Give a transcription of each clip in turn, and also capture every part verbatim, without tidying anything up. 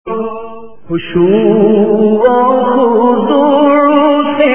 خشوع و خضوع سے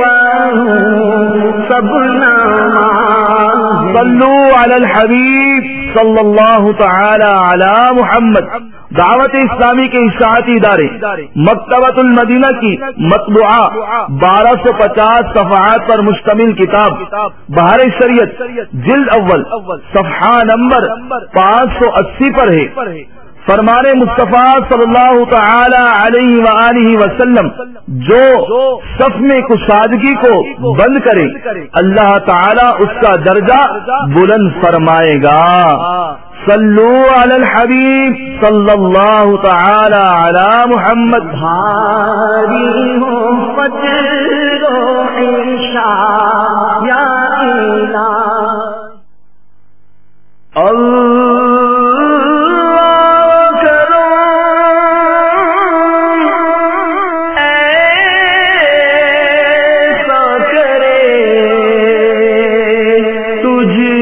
سب نماز صلو علی الحبیب صلی اللہ تعالی علی محمد. دعوت اسلامی کے اشاعتی ادارے مکتبۃ المدینہ کی مطبوعہ بارہ سو پچاس صفحات پر مشتمل کتاب بہار شریعت جلد اول صفحہ نمبر پانچ سو اسی پر ہے. فرمان مصطفیٰ صلی اللہ تعالی علیہ وآلہ وسلم جو صف میں کشادگی کو بند کرے اللہ تعالی اس کا درجہ بلند فرمائے گا. صلو علی الحبیب صلی اللہ تعالی علی محمد. بھاری ہو فجر و عشاء یا الہ اللہ کرو ایسا کرے تجھے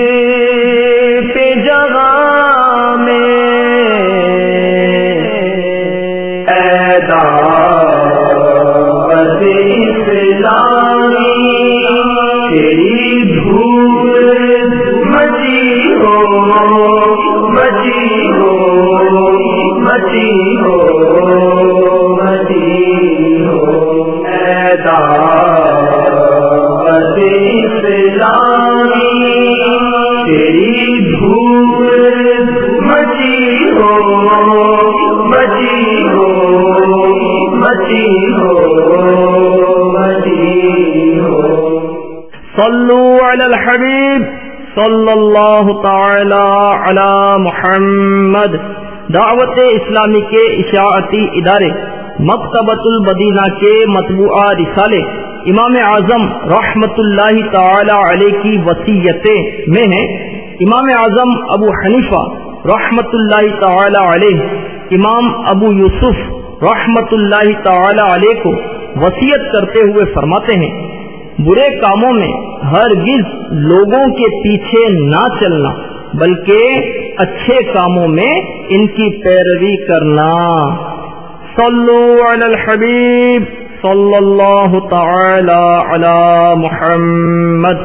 صلو علی الحبیب صلی اللہ تعالی علی محمد. دعوت اسلامی کے اشاعتی ادارے مکتبۃ المدینہ کے مطبوعہ رسالے امام اعظم رحمت اللہ تعالی علیہ کی وصیتیں میں ہیں. امام اعظم ابو حنیفہ رحمت اللہ تعالی علیہ امام ابو یوسف رحمت اللہ تعالی علیہ کو وصیت کرتے ہوئے فرماتے ہیں برے کاموں میں ہرگز لوگوں کے پیچھے نہ چلنا بلکہ اچھے کاموں میں ان کی پیروی کرنا. صلو علی الحبیب صلی اللہ تعالی علی محمد.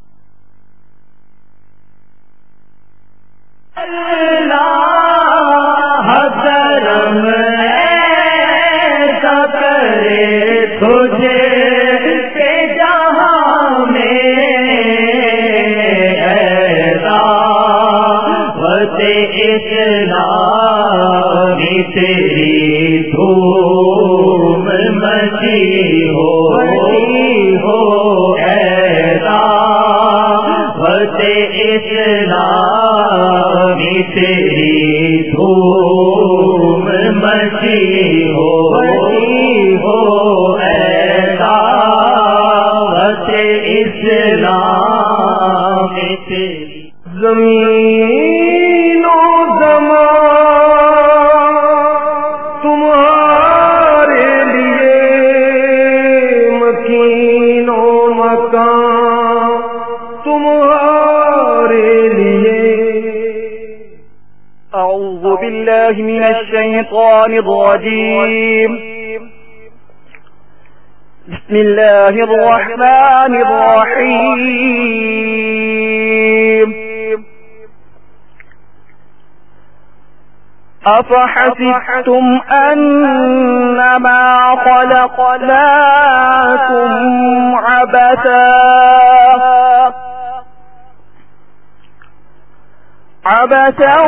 اللہ کرم ایسا کرے تجھے تیری دھوم مچی ہو ہو ایسا وقت اسلامی تیری دھوم مچی ہو ہو ایسا وقت اسلامی تیری زمین و بالله من الشيطان الرجيم. بسم الله الرحمن الرحيم. أفحسبتم أنما خلقناكم عبثا عبثا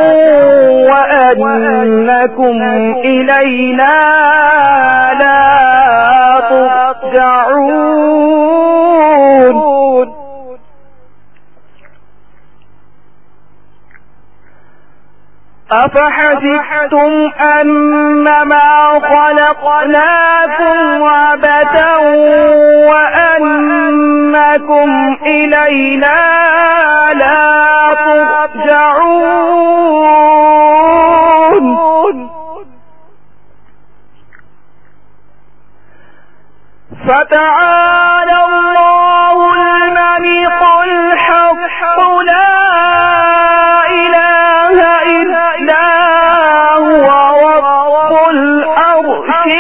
وأنكم إلينا لا ترجعون. أفحسبتم أنما خلقناكم عبثا وأنكم إلينا لا ترجعون. فتعالى الله الملك الحق لا إله إلا هو رب العرش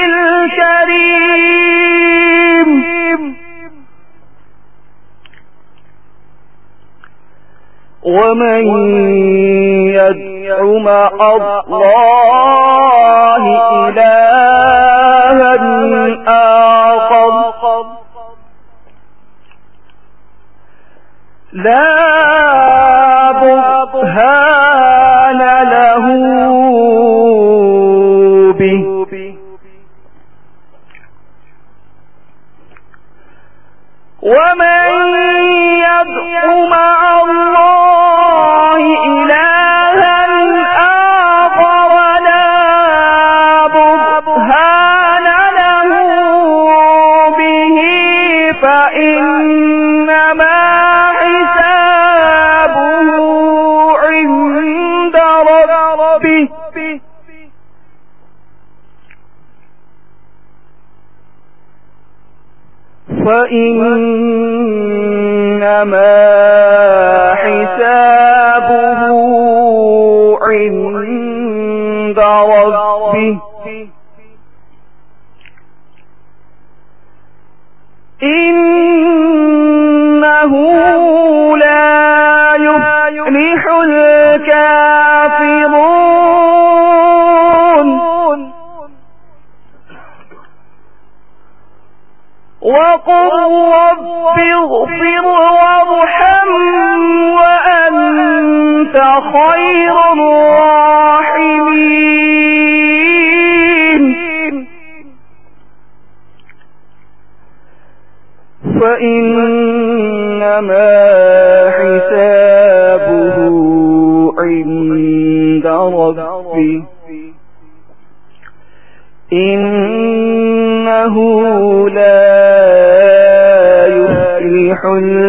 الكريم ومن يدع مع الله إلها آخر لا برهان له به ومن يدع مع الله إلها آخر لا برهان له به فإنما فإنما حسابه عند ربه إنه لا يفلح الكافرون وقل رب اغفر وارحم وأنت خير الراحمين فإنما حسابه عند ربه إنه لا يفلح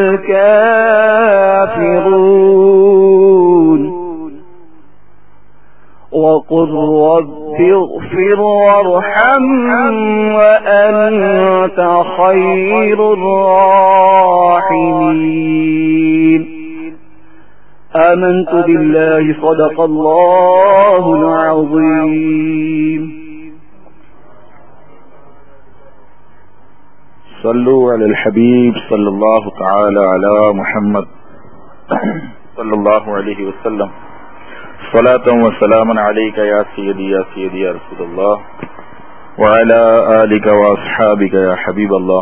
الكافرون وقل رب اغفر وارحم وأنت خير الراحمين آمنت بالله صدق الله العظيم صلوا علی الحبیب صلی اللہ تعالی علی محمد صلی اللہ علیہ وسلم صلاۃ و سلام علیک یا سیدی یا سیدی یا رسول اللہ وعلی آلک و اصحابک یا حبیب اللہ.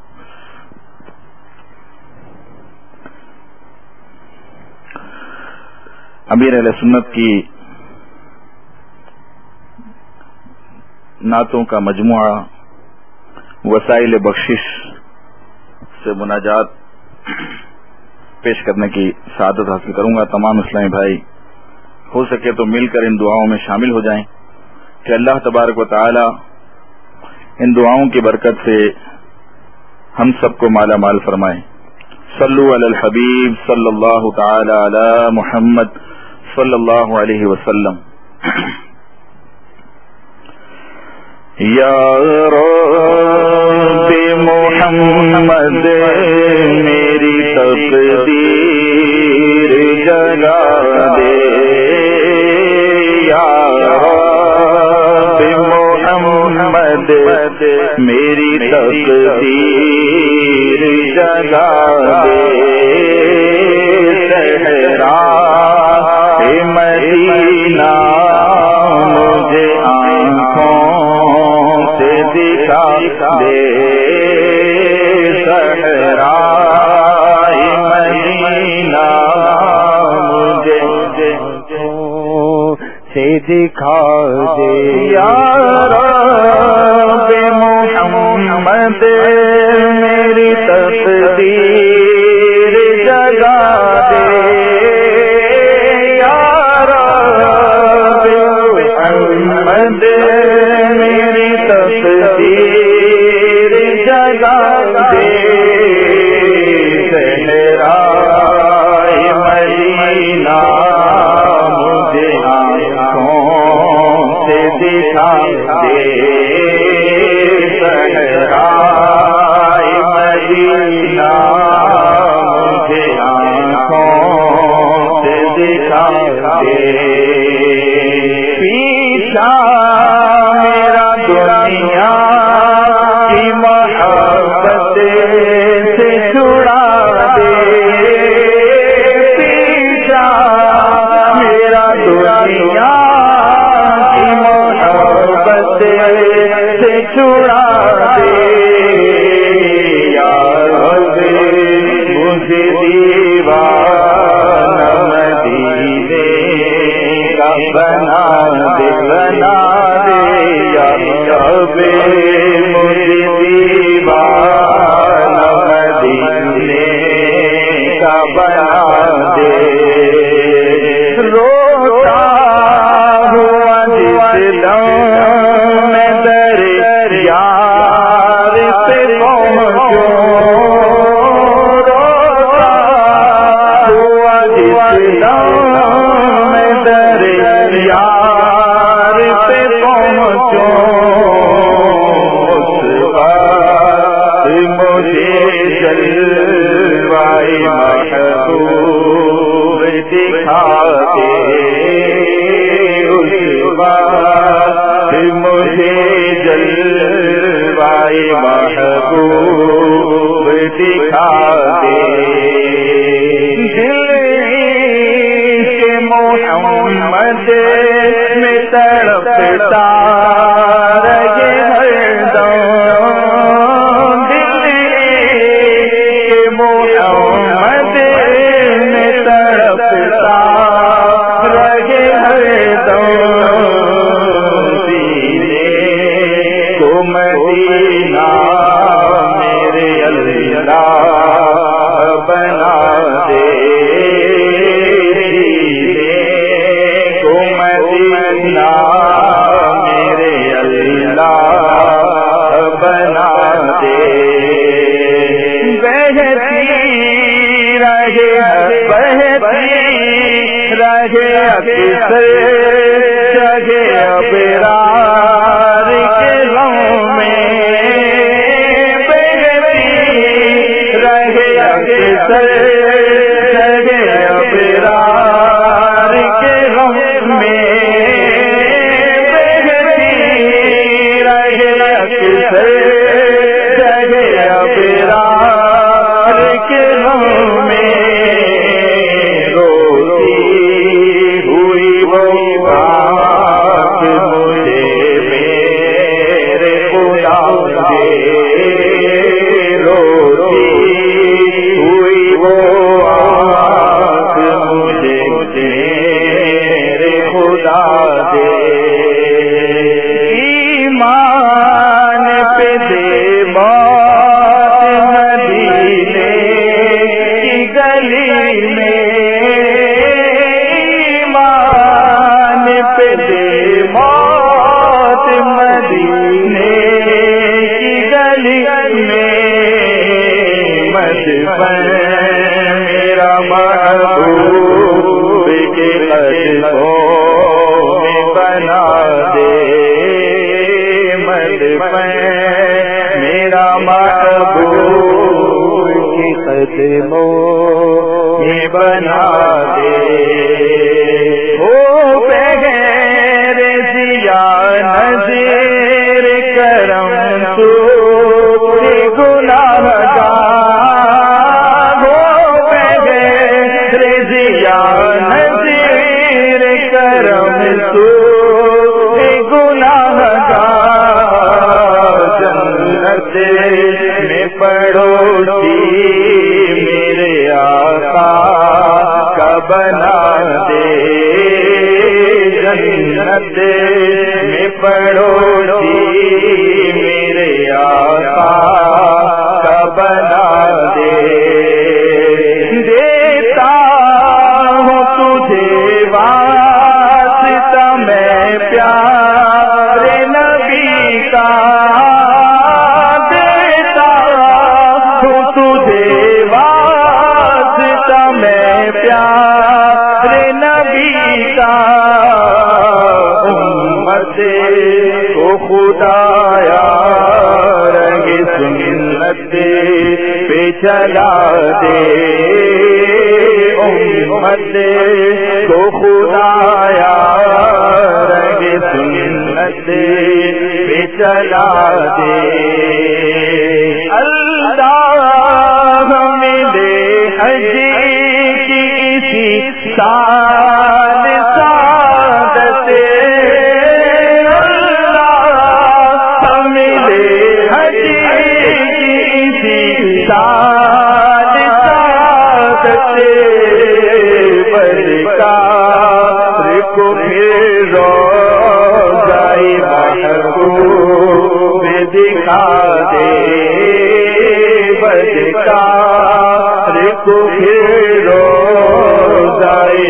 امیر اہل سنت کی نعتوں کا مجموعہ وسائل بخشش سے مناجات پیش کرنے کی سعادت حاصل کروں گا. تمام اسلامی بھائی ہو سکے تو مل کر ان دعاؤں میں شامل ہو جائیں کہ اللہ تبارک و تعالی ان دعاؤں کی برکت سے ہم سب کو مالا مال فرمائے. صلو علی الحبیب صلی اللہ تعالی علی محمد صلی اللہ علیہ وسلم. یا رب محمد میری تقدیر جگا دے. یا رب محمد میری تقدیر جگا دے. صحرا مدینہ مجھے آنکھوں سے دکھا دے. صحرا مدینہ مجھے سے دکھا دے. یا رب محمد میری تقدیر جگا دے. میری تقدیر جگا دے. صحرا مدینہ مجھے آنکھوں سے دکھا دے. صحرا مدینہ مجھے آنکھوں سے دکھا دے. میرا سے چھڑا دے یا رب مجھے دیوانہ مدینے کا بنا دے بنا دے یا رب مجھے دیوانہ مدینے کا بنا دے روتا ہوا جس دم میں در یار پہ پہنچوں روتا ہوا جس دم میں در یار پہ پہنچوں اس وقت مجھے جلوائے محبوب دکھا دے اس وقت مجھے جلوائے محبوب دکھا دے دل کے محمد میں تڑپتا رہے ہر دم دل کے محمد میں تڑپتا رہے ہر دم سینے کو مدینہ میرے اللہ بنا دے سینے کو مدینہ میرے اللہ بنا دے بہتی رہے بہتی رہے اکثر جگہ ابرار کے غم میں بہتی رہے اکثر جگہ ابرار کے غم میں بہتی رہے اکثر جگہ ابرار کے غم میں روتی ہوئی وہ بات مجھے میرے خدا دے روتی ہوئی وہ بات مجھے میرے خدا دے ایمان پہ دے بات مدینے کی گلی میں ایمان پہ دے بات مدینے کی گلی میں مدفن میرا محبوب کے قدموں میں بنا دے مدفن میرا محبوب کے قدموں میں بنا دے ہو بغیر ضیا نظیر کرم تو گناہ گار ہو بغیر ضیا نظیر کرم تو گناہ گار جنت میں پڑوسی میرے آقا کا بنا دے جنت میں پڑوسی میرے آقا کا بنا دے دیتا ہوں تجھے واسطہ میں پیارے نبی کا دیتا ہوں تجھے واسطہ میں پیارے نبی کا امت کو خدایا رنگ سنت پہ چلا دے امت کو خدایا رنگ سنت پہ چلا دے اللہ ملے حج کی اسی سال سعادت اللہ ملے حجی کی شان سعادت بدکار کو پھر روضۂ محبوب دکھا دے بدکار کو پھر روضۂ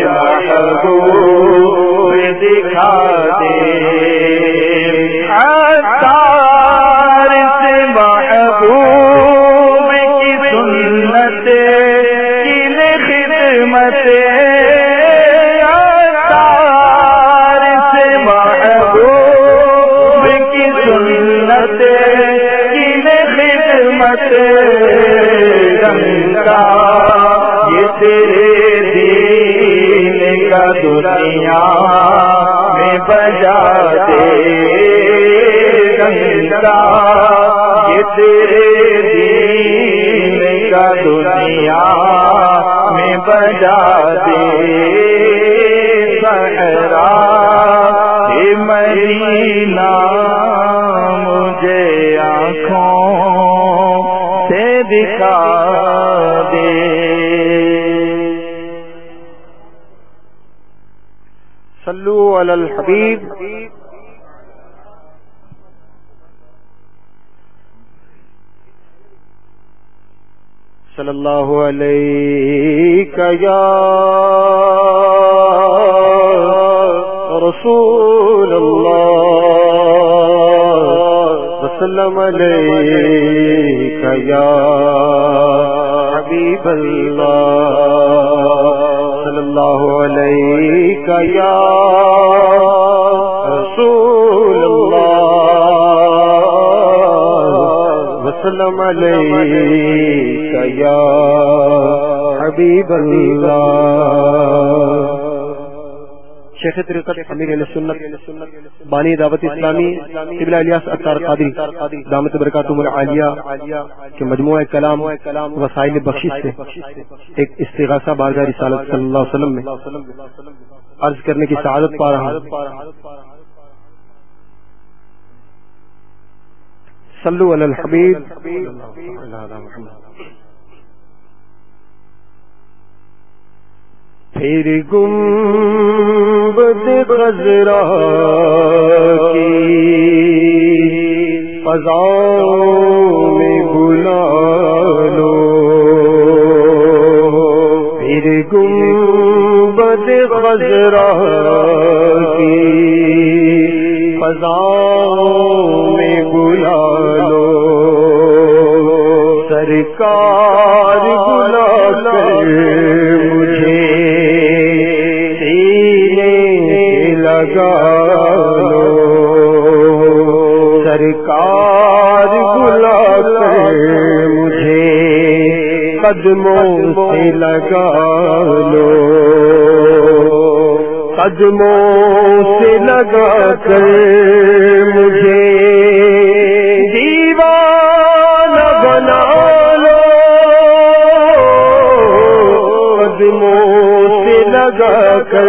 محبوب دکھا دے عطار سے محبوب کی سنت کی خدمت عطار سے محبوب کی سنت کی خدمت گنگا یہ تیرے دین کا دنیا میں بجا دے گنگا یہ تیرے دین کا دنیا میں بجا دے صحرا مدینہ مجھے آنکھوں سے دکھا دے. صلو علی الحبیب صلی اللہ علیہ یا رسول اللہ وسلم علیہ یا حبیب اللہ صلی اللہ علیہ یا رسول اللہ وسلم علیہ یا حبیب اللہ. شیخ طریقت امیر اہل سنت بانی دعوت اسلامی قبلہ الیاس اطہر قادری دامت برکاتہم العالیہ کے مجموعہ کلام وسائل بخشش سے ایک استغاثہ بارگاہ رسالت صلی اللہ علیہ وسلم میں عرض کرنے کی سعادت پا رہا ہوں. صلو علی الحبیب. پھر گنبد خضرا کی فضاؤں میں بلا لو پھر گنبد خضرا کی فضاؤں میں بلا لو سرکار بلا کر مجھے لگا لو سرکار بلا کر مجھے قدموں سے لگا لو قدموں سے لگا کر مجھے دیوانہ بنا لو قدموں سے لگا کر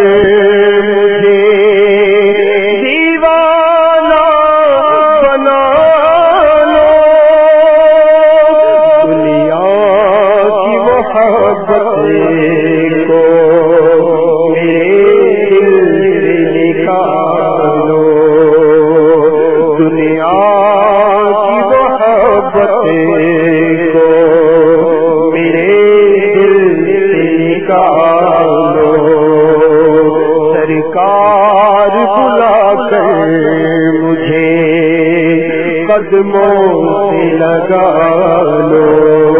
قدموں سے لگا لو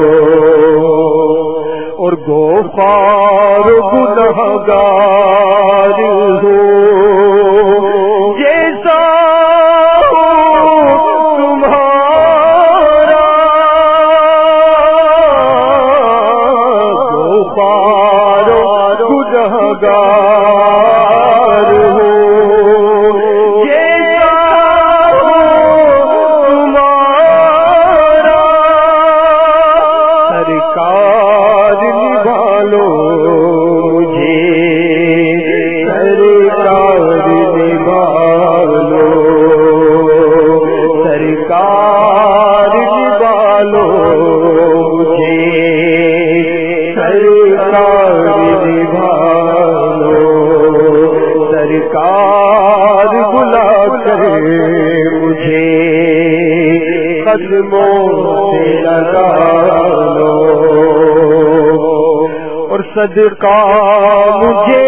اور غفار گنہگار ہو جیسا تمہارا غفار گنہگار ہو مجھے سرکار قدموں سے لگا لو اور صدقہ مجھے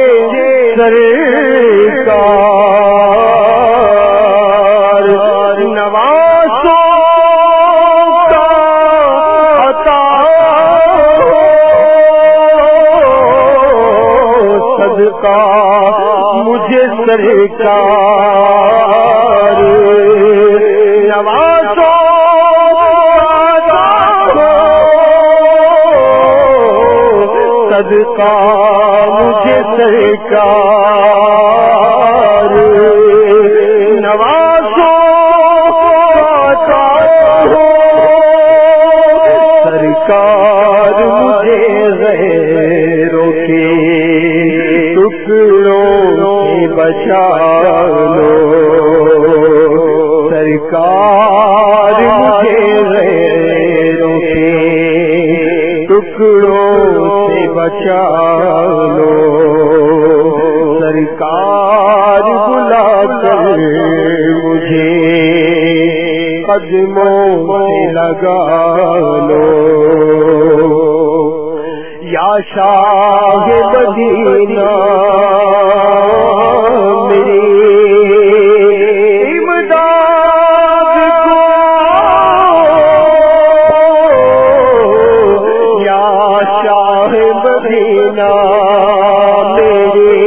سرکار نوازوں کا عطا صدقہ مجھے سرکار نوازوں صدقہ مجھے سرکار نوازو سرکار مجھے غیروں کے ٹکڑوں سے بچا لو سرکار مجھے غیروں کے ٹکڑوں سے بچا لو سرکار بلا کر مجھے قدموں سے لگا لو یا شاہ مدینہ میری مدینہ میری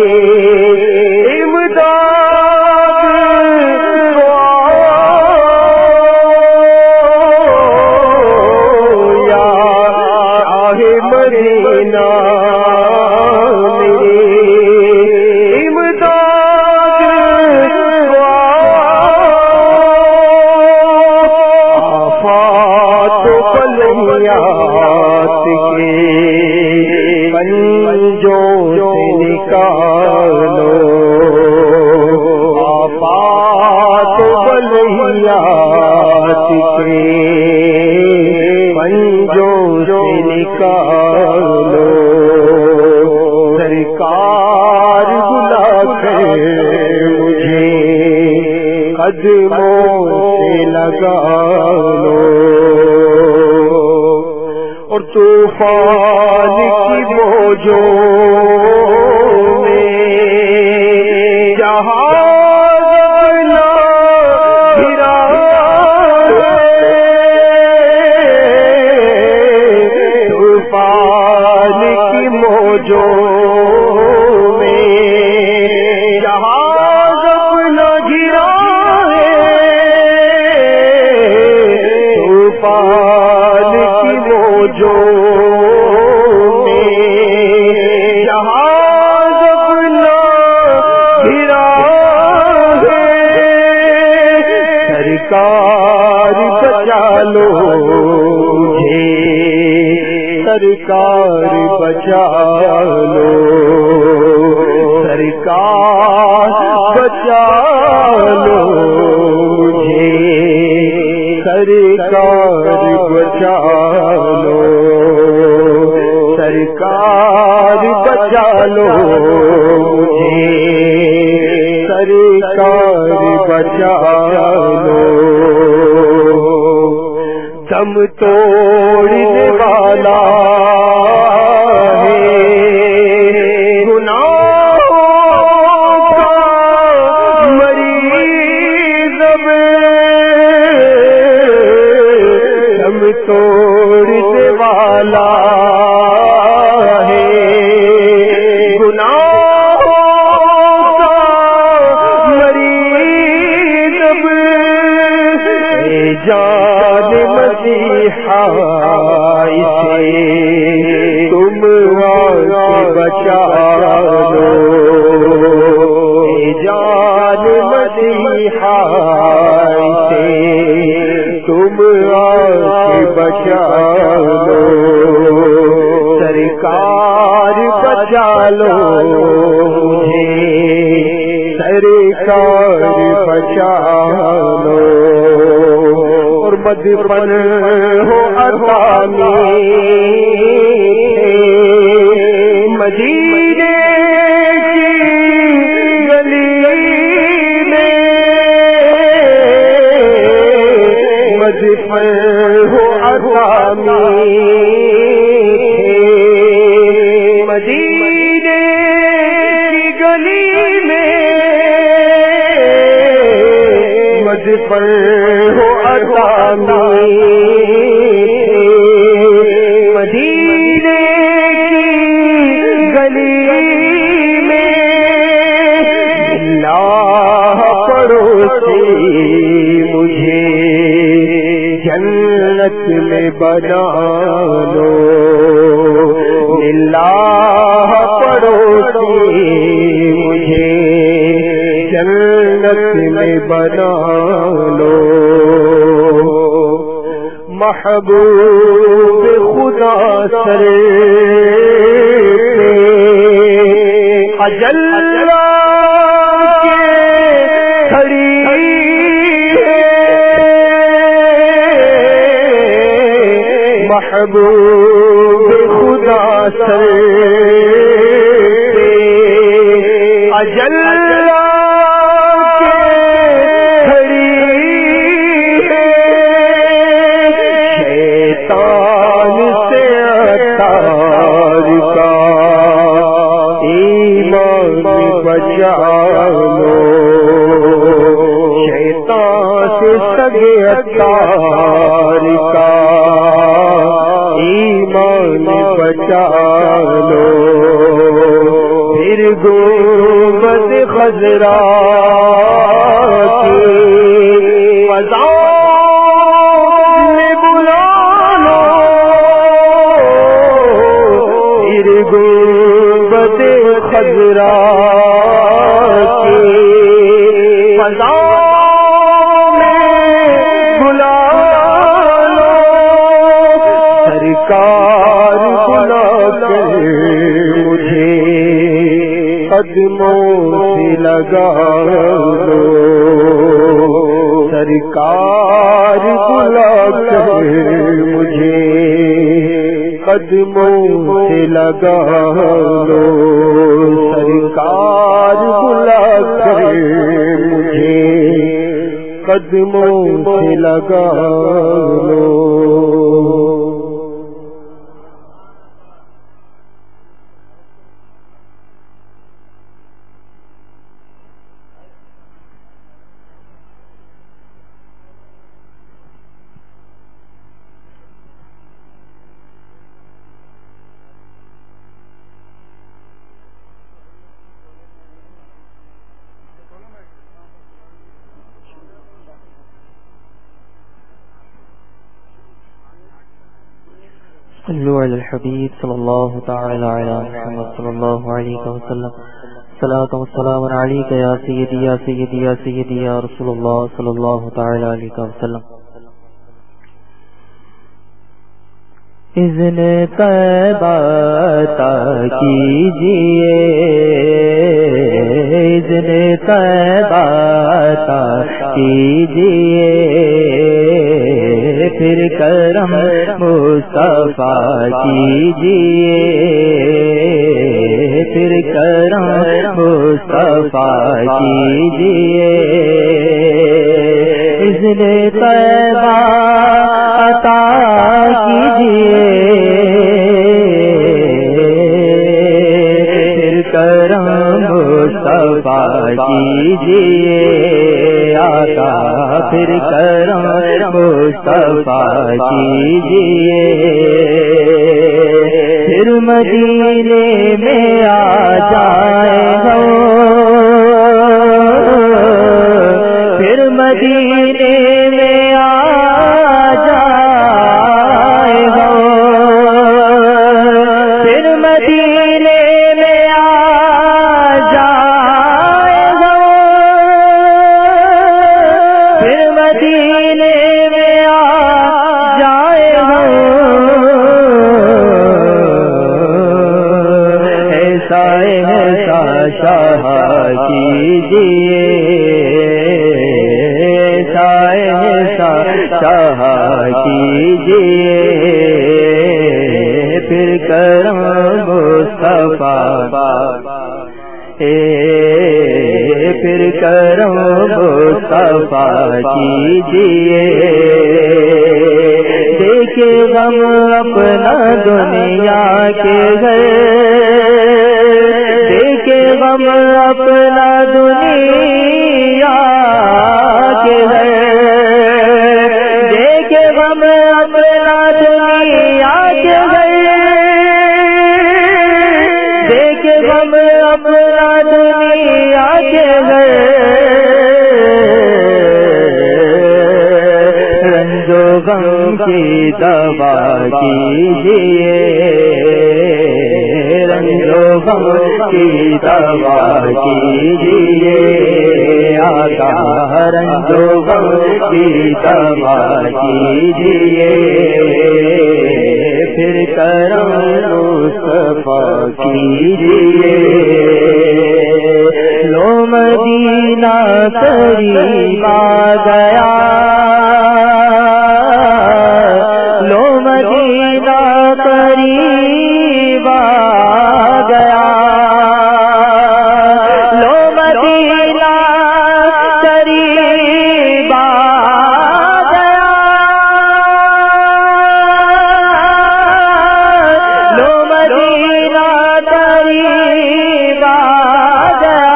امداد یا شاہ مدینہ میری امداد آفات بلیات کے پنجوں سے نکالو آفات بلیات کے پنجوں سے نکالو سرکار بلا کر مجھے قدموں سے لگا لو اور طوفان کی موجوں میں جہاز نہ گرا طوفان کی موجوں میں جہاز نہ گرا طوفان کی موجوں سرکار بچا لو مجھے سرکار بچا لو سرکار بچا لو مجھے سرکار بچا لو سرکار بچا لو مجھے سرکار بچا لو دم توڑنے والا ہے گناہوں کا مریض دم توڑنے والا ہے گناہوں کا مریض جان مسیحا اسے تم بچا لو جان مسیحا اسے تم بچا لو سرکار بچا لو سرکار بچا لو اور مدفن ہو اسامی مدینے کی گلی میں مظفر ہو اسامی مدینے کی گلی میں مظفر ہو اسامی مدینے کی گلی میں اللہ پڑوسی مجھے جنت میں بنا لو اللہ پڑوسی مجھے جنت میں بنا لو محبوب خدا سر اجل محبوب خدا سر اجل کھڑی ہے شیطان سے اتار کا ایمان بچا لو شیطان سے سگے اتار کا ایمان بچا لو پھر گنبد خضرا کی فضا میں بلا لو پھر گنبد خضرا کی فضا سرکار بلا کر مجھے قدموں سے لگا دو سرکار بلا کر مجھے قدموں سے لگا دو سرکار بلا کر مجھے قدموں سے لگا دو صلوا علی الحبیب صلی اللہ تعالی علی محمد صلی اللہ علیہ وسلم صلاۃ و سلام علیک یا سیدی یا سیدی یا سیدی یا رسول اللہ صلی اللہ تعالی علیہ وسلم. اذن طیبہ عطا کیجیے اذن طیبہ عطا کیجیے پھر کرم مصطفیٰ کیجیے پھر کرم مصطفیٰ کیجیے اذن طیبہ عطا کیجیے پھر کرم مصطفیٰ کیجیے آقا پھر کرم مصطفیٰ کیجیے پھر مدینے میں آ جائے گا پھر مدینے میں آ جائے گا پھر مدینے میں آ جائے گا پھر مدینے میں آ جائے گا ایسا ایسا شاہ کیجیے شاہ کیجیے پھر کرم مصطفیٰ پھر کرم مصطفیٰ کیجیے دیکھے غم اپنا دنیا کے گھر، دیکھے غم اپنا دنیا کے گھر، دیکھے غم اپنا دنیا کے گھر، دیکھے غم اپنا دنیا کے گھر، رنج و غم کی دوا کیجیے، رنج و غم کی دوا کیجیے، آقا رنج و غم کی دوا کیجیے، پھر کرم مصطفیٰ کیجیے، لو مدینہ قریب آ گیا، لو مدینہ قریب آ گیا، لو مدینہ قریب آ گیا، لو مدینہ قریب آ گیا،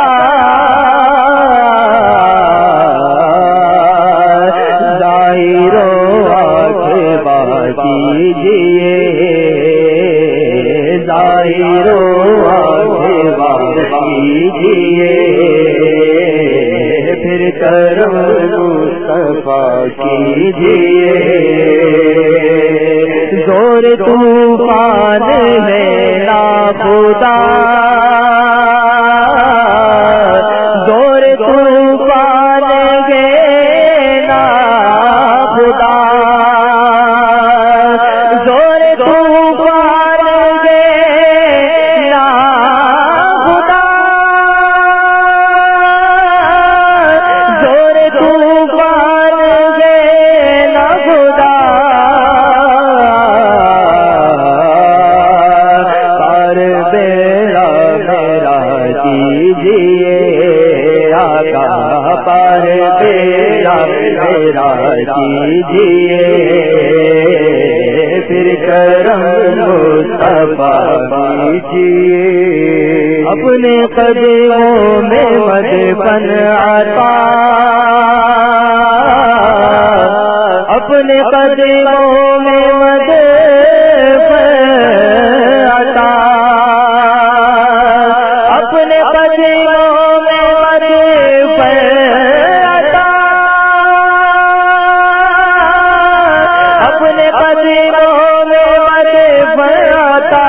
ظاہرو کیجیے، ظاہرو کیجیے، پھر کرم مصطفیٰ کیجیے، زور طوفان ہے نا خدا، زور طوفان ہے نا خدا، کیجیے، پھر کرم مصطفیٰ کیجیے، اپنے قدموں میں مدفن عطا، اپنے قدموں میں مدفن عطا، اپنے قدموں میں مدفن عطا، اپنے قدموں میں مدفن عطا،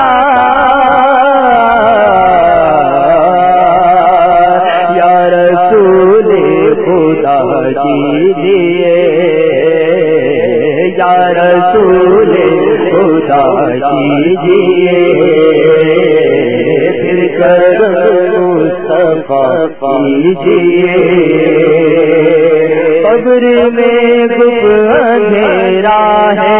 یا رسول خدا کیجیے، یا رسول خدا کیجیے، پھر کرم مصطفیٰ کیجیے، قبر میں گپ اندھیرا ہے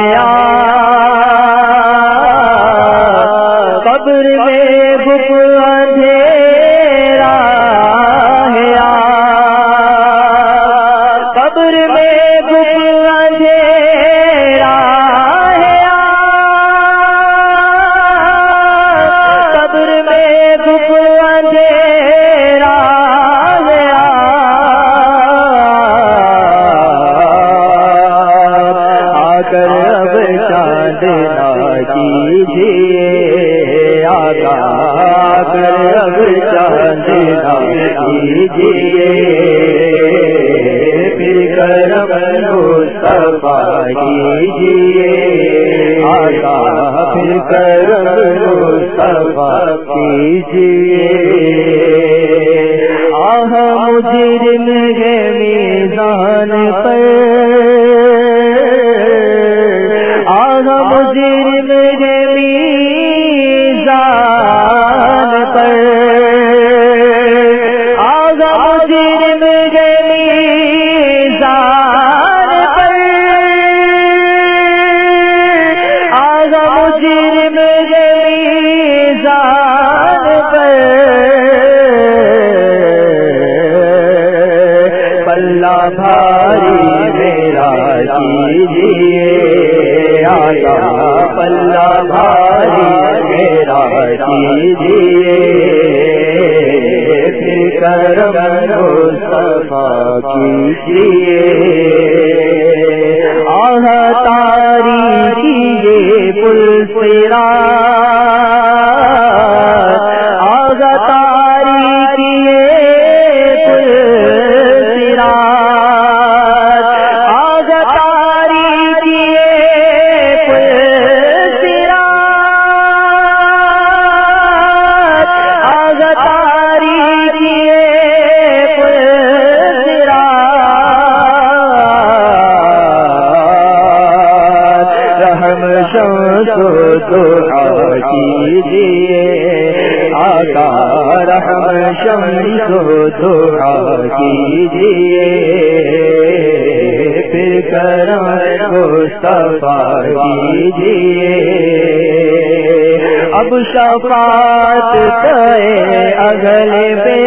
قبر میں گپ اندھیرا ہے، قبر میں گپ اندھیرا ہے، قبر میں گپ اندھیرا ہے، آ کر اب چاندنا کیجیے، آقا آ کر اب چاندنا کیجیے، پھر کرم مصطفیٰ کیجیے، آقا پھر کرم مصطفیٰ کیجیے، آہ مجرم ہے میزان پر، آہ مجرم ہے میزان پر، آہ مجرم ہے میزان پر، آہ مجرم ہے میزان پر، پلہ بھاری میرا کیجیے، پلہ بھاری میرا کیجیے پھر کرم مصطفیٰ کیجیے آہ تاری کیجیے پل صراط آہ تاری کیے پل صراط آہ تاری کیے پل صراط آہ تاری کیے پل صراط رحم شمس دعا کیجیے آقا رحم شمس دعا کیجیے پھر کرم مصطفیٰ کیجیے اب شفاعت کرے اگلے پہ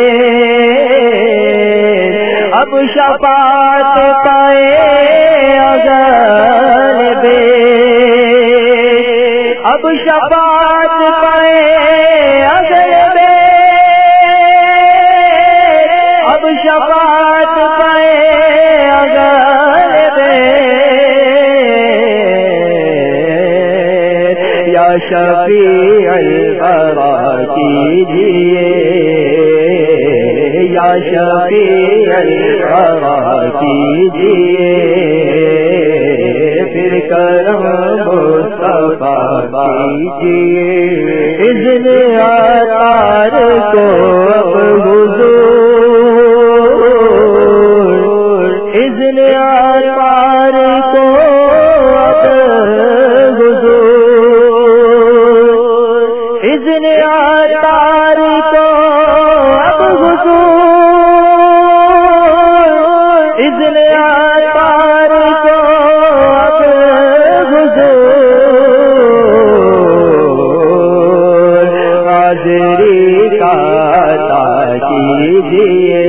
اب شفاعت کرے اگلے پہ اب شفاعت کرے اگلے پہ اب شفاعت کرے اگلے پہ یا شفیع الورا کیجیے یا شفیع الورا کیجیے پھر کرم مصطفیٰ کیجیے اذن عطار کو اب حضور اذن عطار کو اب حضور اذن عطار کو اب حضور اذن عطار کو اب حضور حاضری کا عطا کیجیے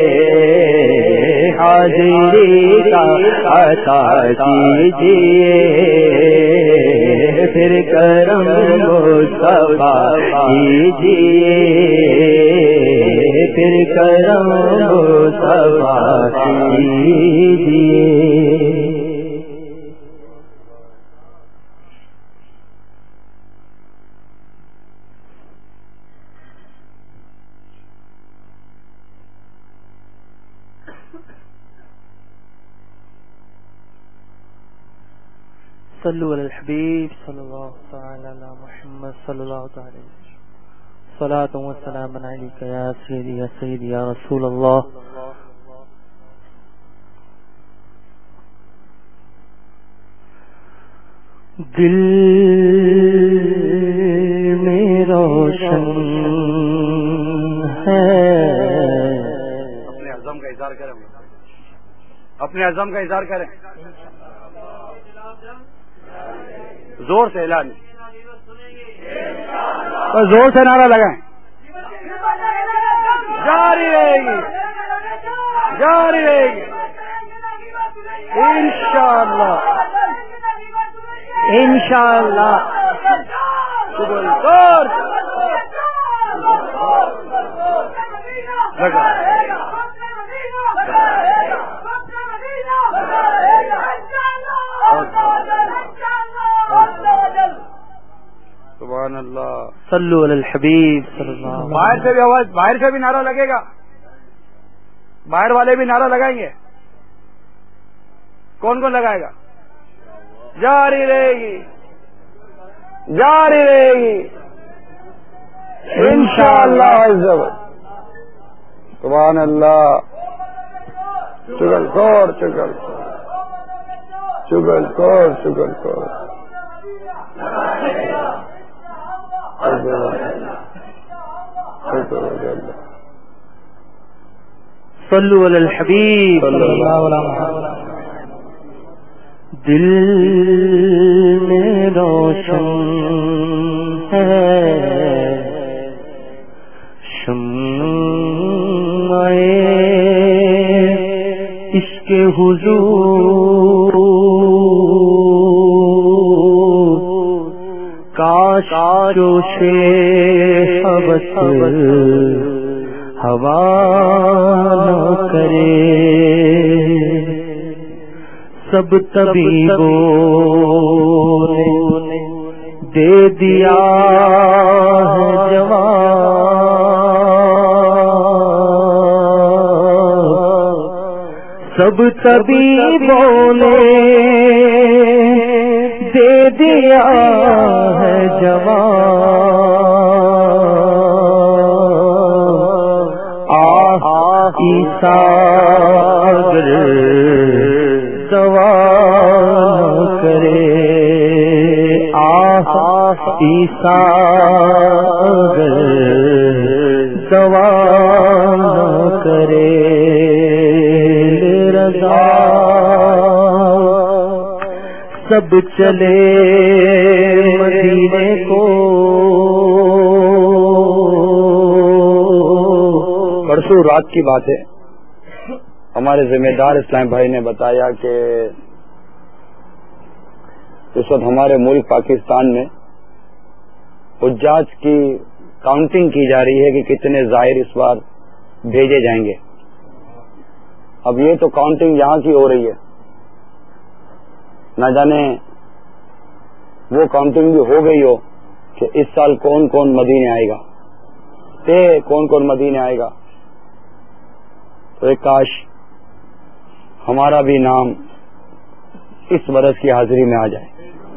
حاضری کا عطا کیجیے پھر کرم مصطفیٰ کیجیے پھر کرم مصطفیٰ کیجیے صلو علی الحبیب صلی اللہ تعالی علی محمد صلی اللہ تعالی وسلم صلاۃ و سلام علیک یا سیدی یا سیدی یا رسول اللہ دل میں روشن ہے اپنے عزم کا اظہار کریں اپنے عزم کا اظہار کریں زور سے اعلان زور سے نعرہ لگائیں جاری رہے گی جاری رہے گی انشاءاللہ انشاءاللہ لگا سبحان اللہ صلو علی الحبیب صلی اللہ علیہ وسلم باہر سے بھی آواز باہر سے بھی نعرہ لگے گا باہر والے بھی نعرہ لگائیں گے کون کون لگائے گا جاری رہے گی جاری رہے گی انشاءاللہ سبحان اللہ چگل کور چگل چگل کور چگل کور صلو علی الحبیب صلی اللہ علیہ وسلم دل میں روشن ہے شمع عشق حضور جوش ہوس ہوا نہ کرے، سب طبیبوں نے دے دیا ہے جواب، سب طبیبوں نے دے دیا ہے جواب، آہ عیسیٰ اگر دوا نہ کرے، آہ عیسیٰ اگر دوا نہ کرے، رضا سب چلے مدینے کو۔ پرسوں رات کی بات ہے، ہمارے ذمہ دار اسلام بھائی نے بتایا کہ اس وقت ہمارے ملک پاکستان میں حجاج کی کاؤنٹنگ کی جا رہی ہے کہ کتنے زائر اس بار بھیجے جائیں گے۔ اب یہ تو کاؤنٹنگ یہاں کی ہو رہی ہے، نہ جانے وہ کاؤنٹنگ بھی ہو گئی ہو کہ اس سال کون کون مدینے آئے گا، تے کون کون مدینے آئے گا۔ تو ایک کاش ہمارا بھی نام اس برس کی حاضری میں آ جائے۔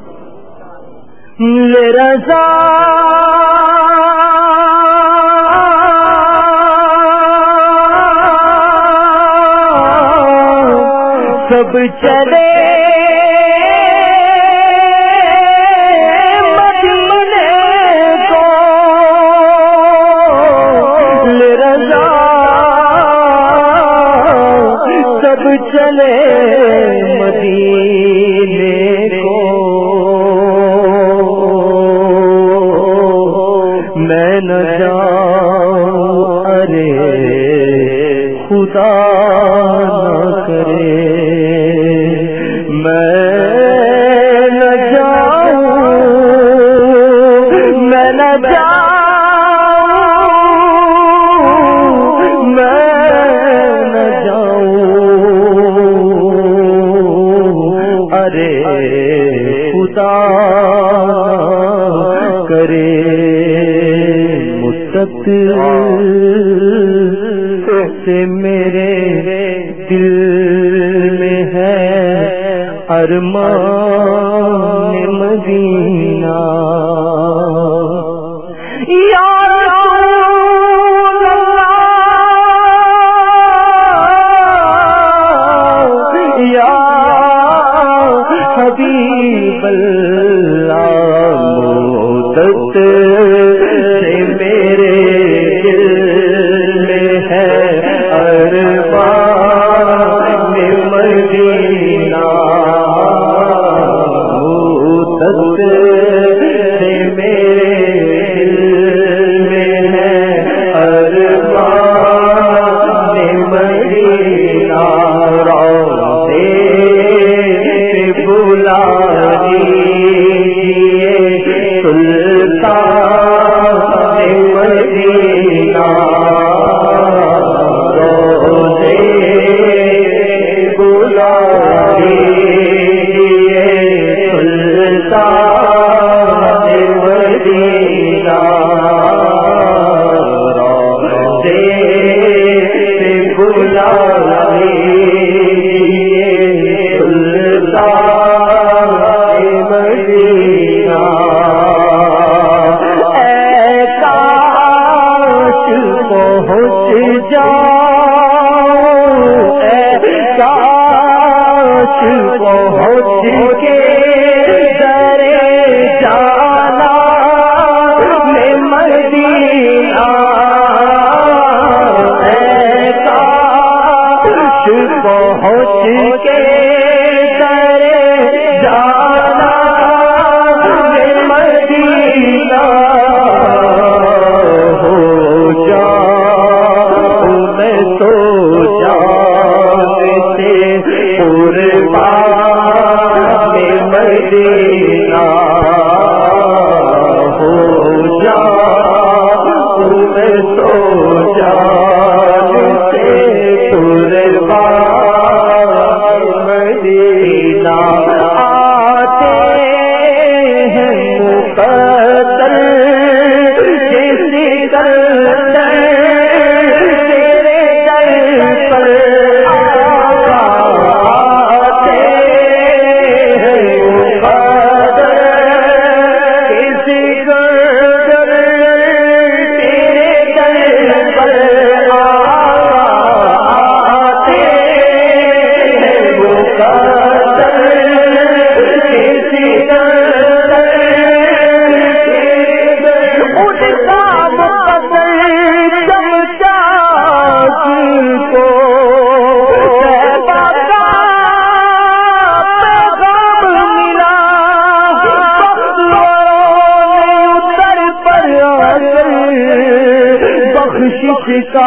رضا سب چلے مدینے کو، رضا سب چلے مدینے کو، میں نہ جاؤں ارے خدا نہ کرے، میں نہ جاؤں میں نہ جاؤں میں نہ جاؤں ارے خدا کرے، مستقبل سے میرے دل میں ہے ارمان مدینہ، یا رسول اللہ یا حبیب اللہ، مدت سے میرے دل میں ہے ارمان مدینہ، مدت سے میرے دل میں ہے ارمان مدینہ، روضے سے بلا دیجئے سلطان مدینہ، روضے بلا دیجئے سلطان مدینہ، روضے سے بلا دیجئے سلطان مدینہ، اے کاش پہنچ جاؤں، اے کاش پہنچ کے درے جانا میں مدینہ، اے کاش پہنچ کے درے جانا میں مدینہ، ہو جاؤں میں تو جان سے قربان مدینہ، ہو کا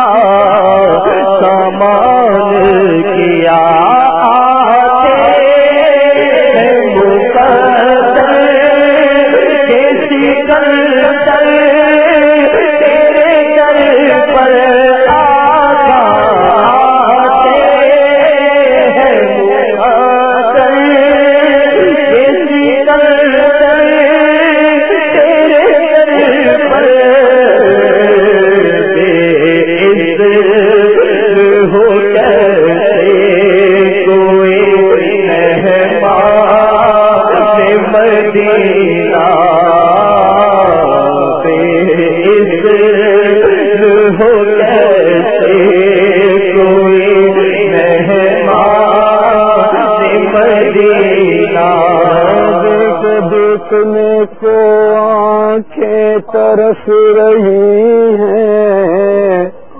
سامان کیا دیکھنے کو آنکھیں ترس رہی ہیں،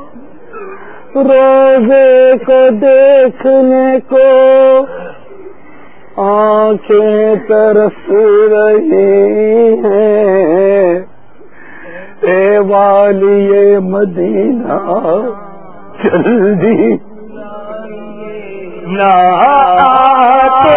روزے کو دیکھنے کو آنکھیں ترس رہی ہیں، اے والی مدینہ جلدی نہ آتے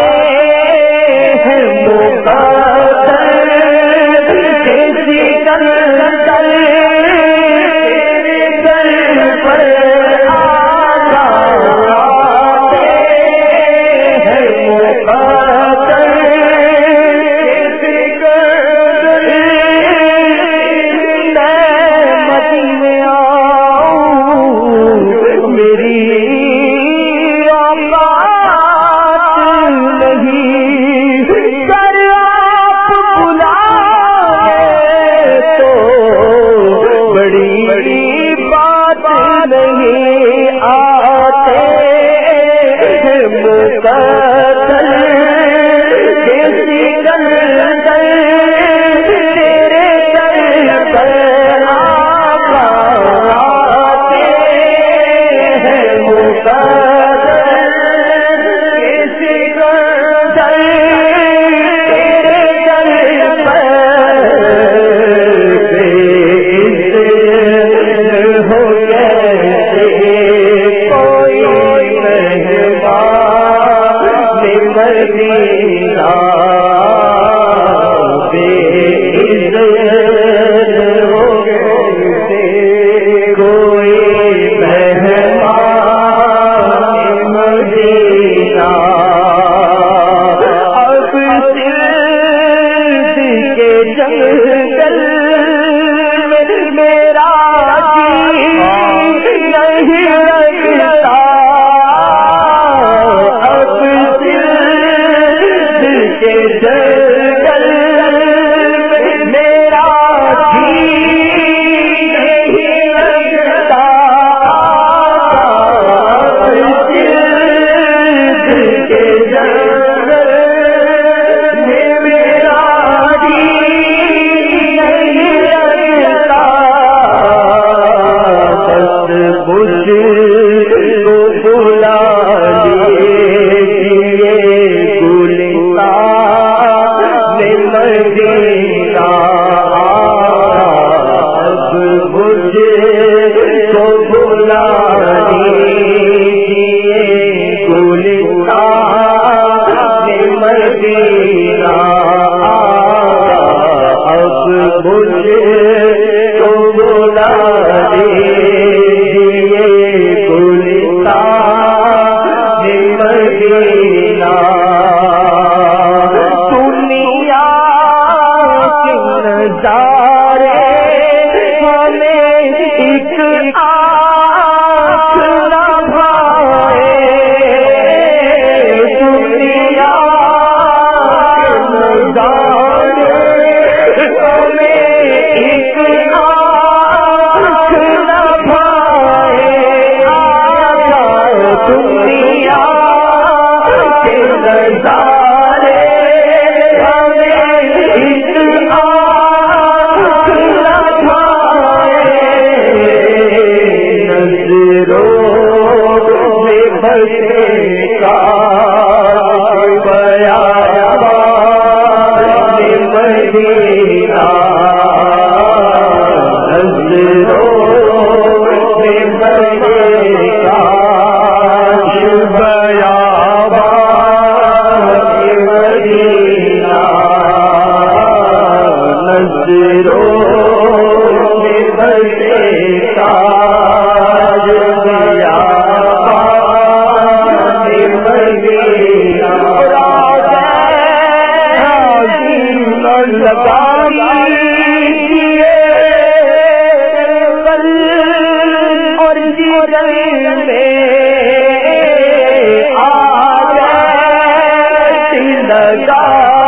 مدینہ نظروں میں بسے تاج دیا مدینہ لگا اور جیرل میں آ گئے لگا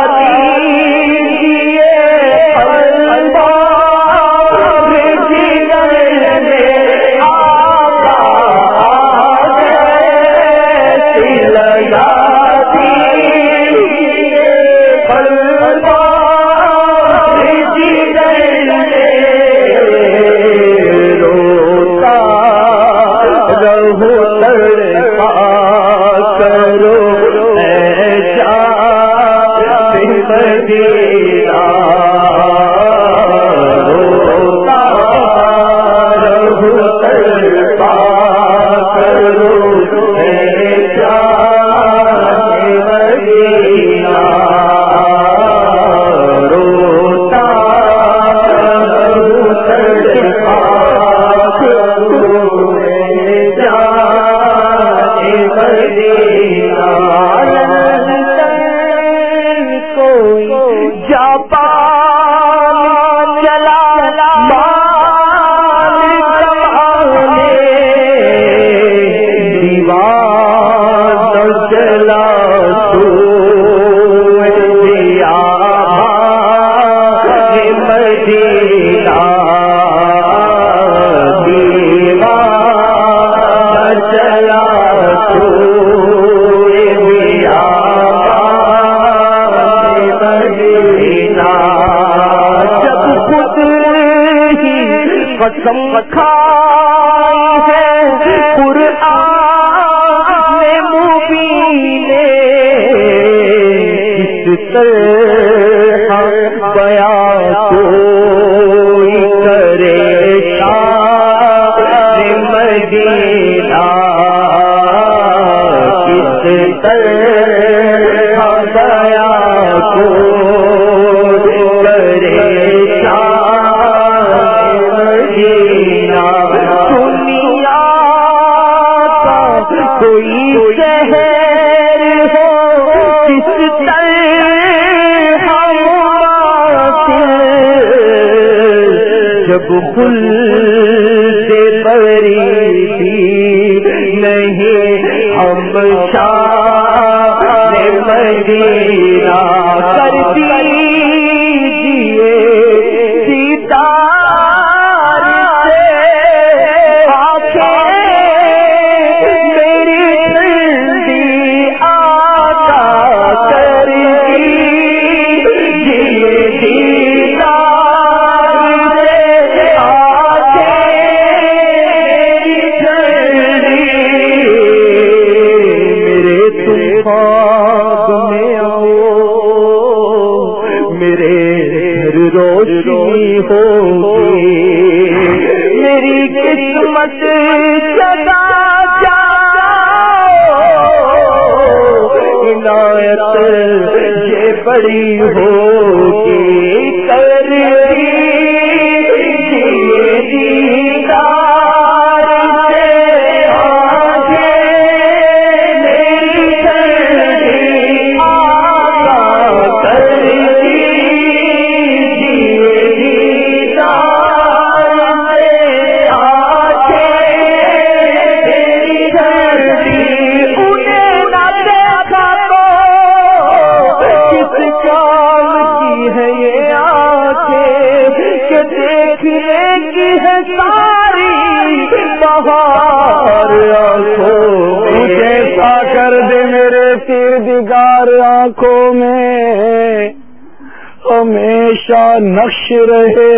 نقش رہے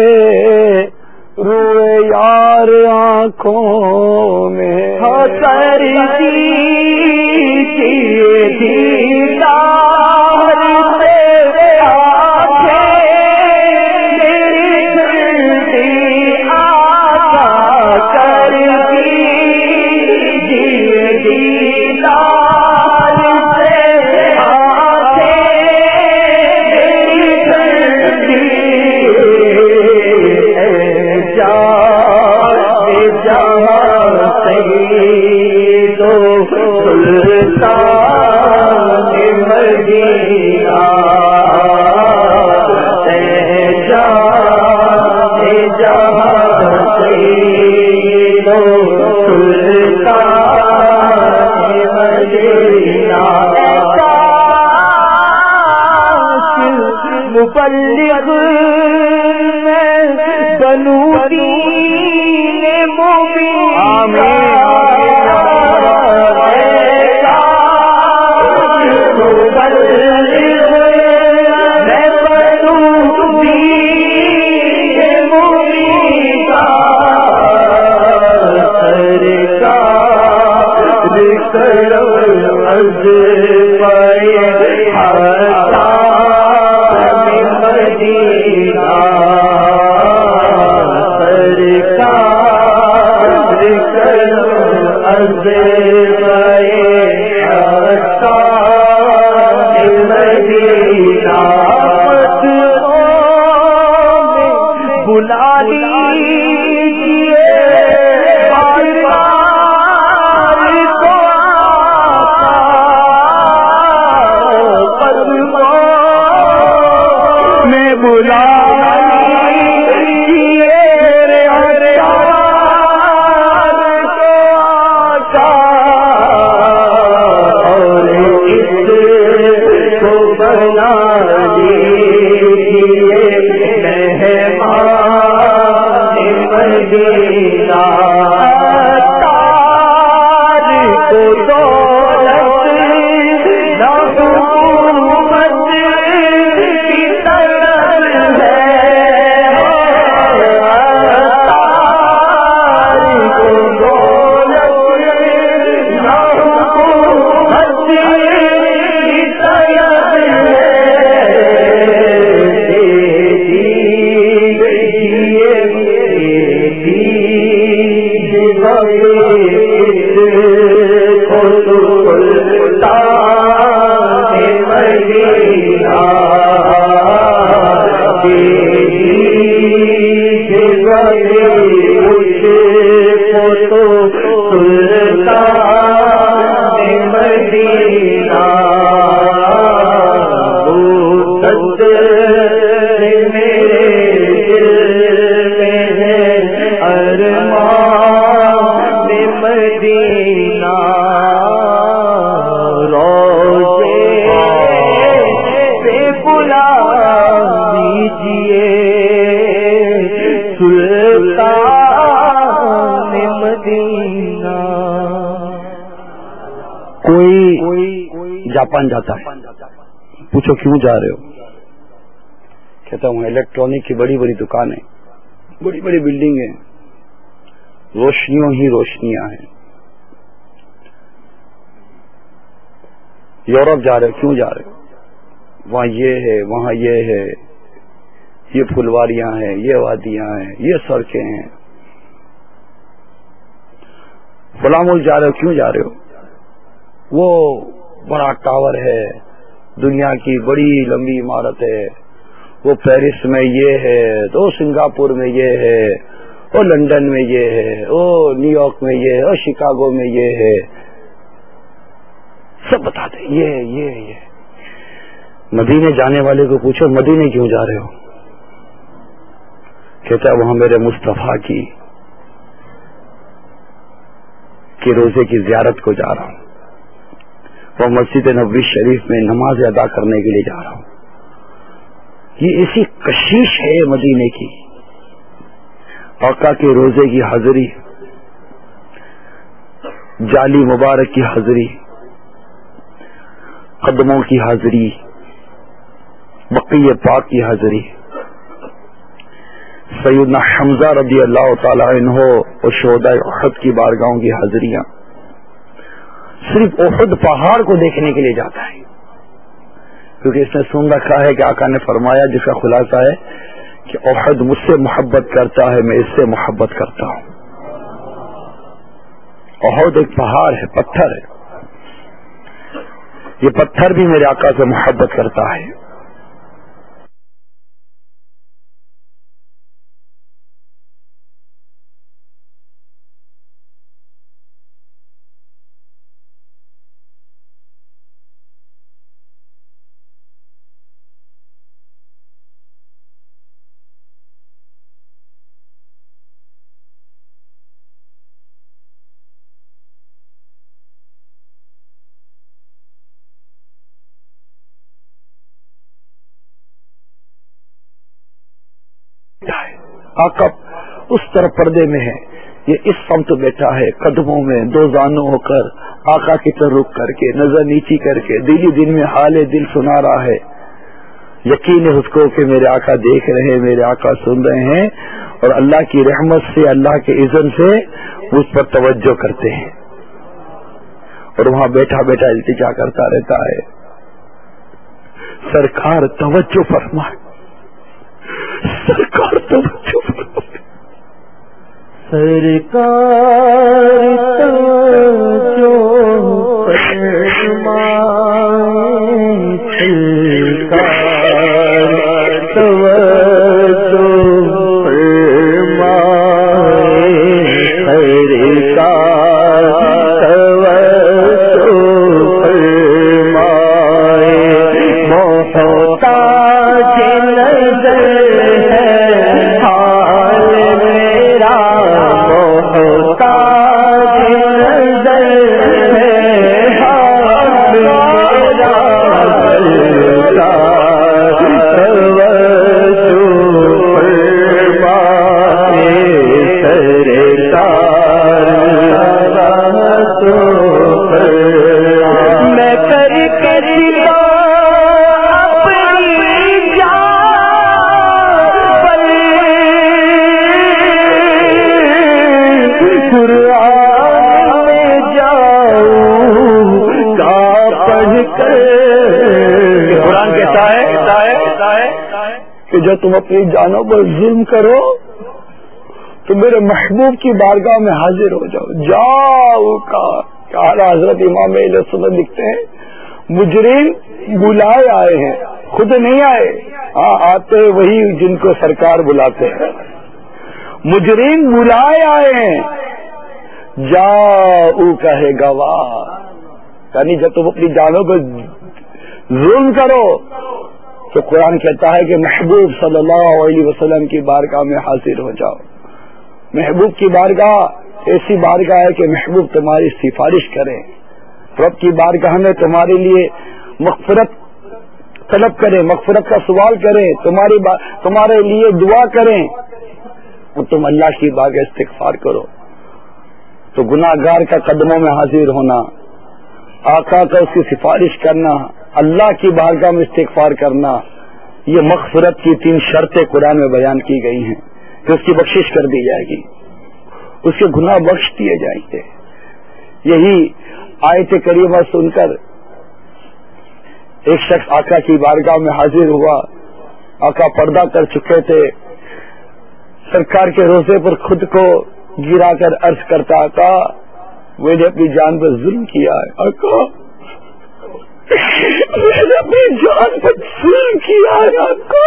روئے یار آنکھوں میں ہر مبلغ بنو دین مبین جاپان جاتا ہے، پوچھو کیوں جا رہے ہو؟ کہتا ہوں الیکٹرانک کی بڑی بڑی دکانیں، بڑی بڑی بلڈنگیں، روشنیوں ہی روشنیاں ہیں۔ یورپ جا رہے ہو، کیوں جا رہے ہو؟ وہاں یہ ہے، وہاں یہ ہے، یہ پھلواریاں ہیں، یہ وادیاں ہیں، یہ سڑکیں ہیں۔ فلاں ملک جا رہے ہو، کیوں جا رہے ہو؟ وہ بڑا ٹاور ہے، دنیا کی بڑی لمبی عمارت ہے، وہ پیرس میں یہ ہے، تو سنگاپور میں یہ ہے، وہ لندن میں یہ ہے، وہ نیو یارک میں یہ ہے، وہ شکاگو میں یہ ہے، سب بتا دیں یہ یہ یہ۔ مدینے جانے والے کو پوچھو مدینے کیوں جا رہے ہو؟ کہتا ہے وہاں میرے مصطفیٰ کی کہ روزے کی زیارت کو جا رہا ہوں، وہ مسجد نبوی شریف میں نماز ادا کرنے کے لیے جا رہا ہوں۔ یہ ایسی کشش ہے مدینے کی، آقا کے روزے کی حاضری، جالی مبارک کی حاضری، قدموں کی حاضری، بقی پاک کی حاضری، سیدنا حمزہ رضی اللہ تعالی عنہ اور شہداء احد کی بارگاہوں کی حاضریاں۔ صرف احد پہاڑ کو دیکھنے کے لیے جاتا ہے، کیونکہ اس نے سن رکھا ہے کہ آقا نے فرمایا، جس کا خلاصہ ہے کہ احد مجھ سے محبت کرتا ہے، میں اس سے محبت کرتا ہوں۔ احد ایک پہاڑ ہے، پتھر ہے، یہ پتھر بھی میرے آقا سے محبت کرتا ہے۔ آقا اس طرف پردے میں ہے، یہ اس سمت بیٹھا ہے، قدموں میں دو زانوں ہو کر آقا کی طرف رخ کر کے نظر نیچی کر کے دلی دن میں حال دل سنا رہا ہے. یقین ہے اس کو کہ میرے آقا دیکھ رہے ہیں، میرے آقا سن رہے ہیں، اور اللہ کی رحمت سے اللہ کے اذن سے اس پر توجہ کرتے ہیں، اور وہاں بیٹھا بیٹھا التجا کرتا رہتا ہے، سرکار توجہ فرمائے، سرکار توجہ فرمائے، سرکار توجہ فرمائے، سرکار توجہ جو تم اپنی جانوں پر ظلم کرو تو میرے محبوب کی بارگاہ میں حاضر ہو جاؤ. جاؤ کا کہا حضرت امام اہل سنت لکھتے ہیں مجرم بلائے آئے ہیں، خود نہیں آئے، ہاں آتے وہی جن کو سرکار بلاتے ہیں. مجرم بلائے آئے ہیں، جاؤ کا ہے گواہ، یعنی جب تم اپنی جانوں پر ظلم کرو تو قرآن کہتا ہے کہ محبوب صلی اللہ علیہ وسلم کی بارگاہ میں حاضر ہو جاؤ. محبوب کی بارگاہ ایسی بارگاہ ہے کہ محبوب تمہاری سفارش کریں، رب کی بارگاہ میں تمہارے لیے مغفرت طلب کریں، مغفرت کا سوال کریں، تمہاری با... تمہارے لیے دعا کریں، اور تم اللہ کی بارگاہ استغفار کرو. تو گناہ گار کا قدموں میں حاضر ہونا، آقا کا اس کی سفارش کرنا، اللہ کی بارگاہ میں استغفار کرنا، یہ مغفرت کی تین شرطیں قرآن میں بیان کی گئی ہیں کہ اس کی بخشش کر دی جائے گی، اس کے گناہ بخش دیے جائیں گے. یہی آیت کریمہ سن کر ایک شخص آقا کی بارگاہ میں حاضر ہوا. آقا پردہ کر چکے تھے، سرکار کے روزے پر خود کو گرا کر عرض کرتا، آقا میں نے اپنی جان پر ظلم کیا ہے، آقا میں نے اپنی جان پر ظلم کیا ہے، آقا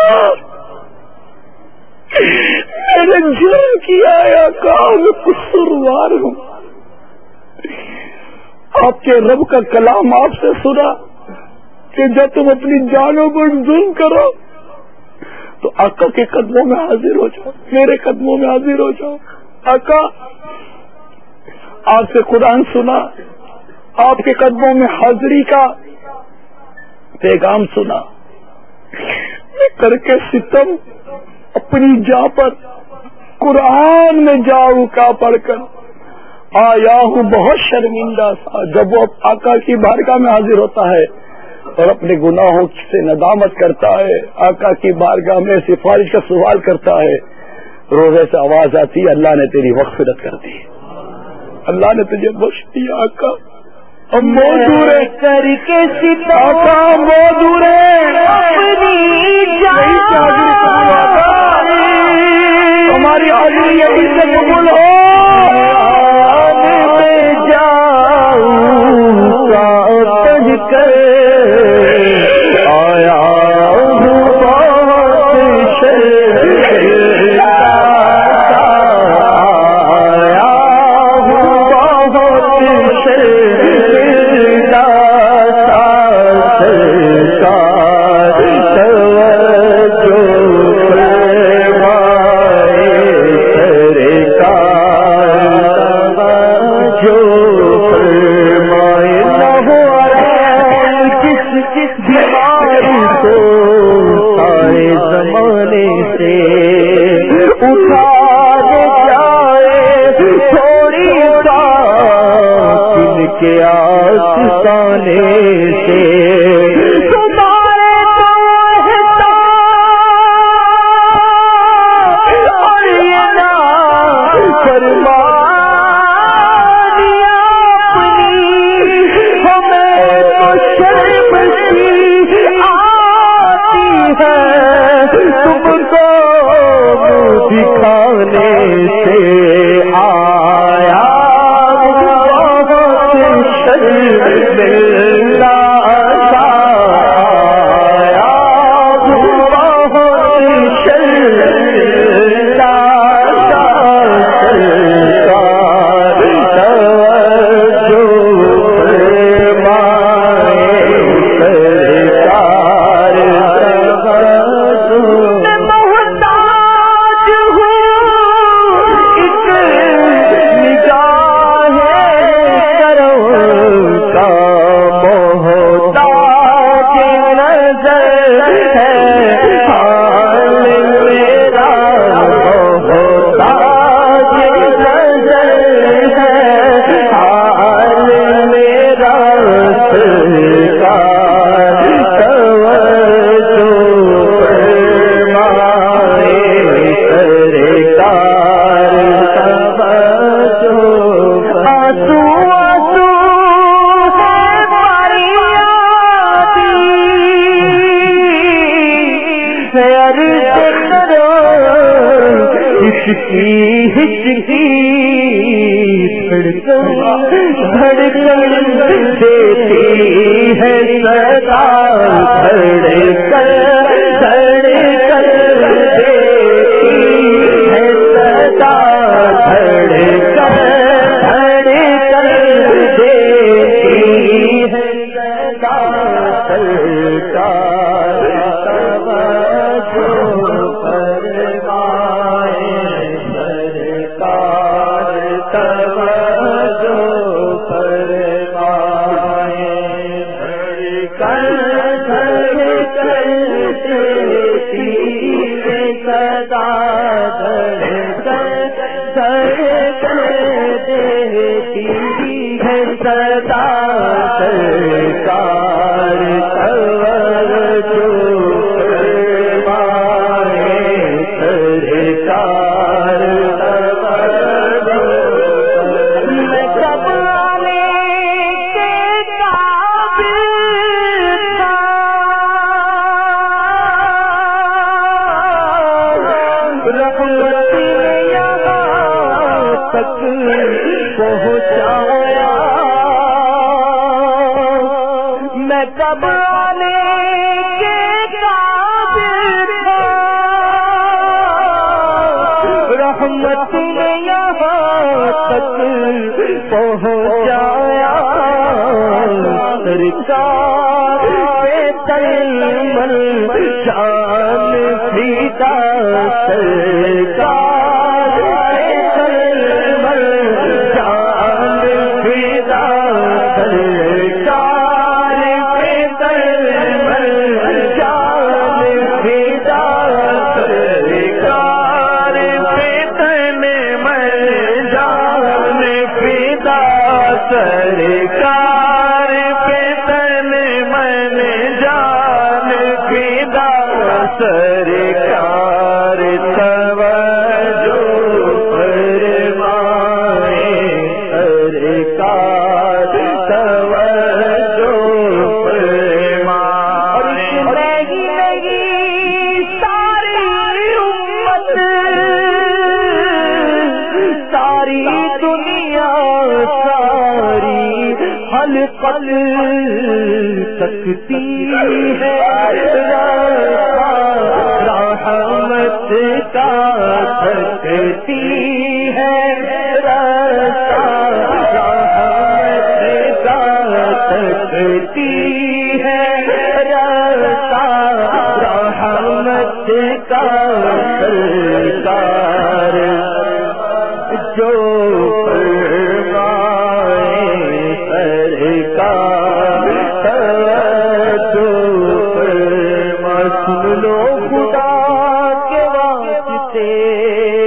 میں نے ظلم کیا ہے، آقا میں قصوروار ہوں. آپ کے رب کا کلام آپ سے سنا کہ جب تم اپنی جانوں پر ظلم کرو تو آقا کے قدموں میں حاضر ہو جاؤ، میرے قدموں میں حاضر ہو جاؤ. آقا آپ سے قرآن سنا، آپ کے قدموں میں حاضری کا پیغام سنا، میں کر کے ستم اپنی جا پر قرآن میں جاؤ کا پڑھ کر آیا ہوں بہت شرمندہ سا. جب وہ آقا کی بارگاہ میں حاضر ہوتا ہے اور اپنے گناہوں سے ندامت کرتا ہے، آقا کی بارگاہ میں سفارش کا سوال کرتا ہے، روزے سے آواز آتی ہے اللہ نے تیری مغفرت کر دی، اللہ نے تجھے بخش دیا. آقا ہم موجود ہے کر کے آقا موجود ہے ہماری حاضری یہی سے قبول ہو. آیا اٹھا دکھانے سے دکھانے سے آیا بہت شرمندہ آیا بہت شرمندہ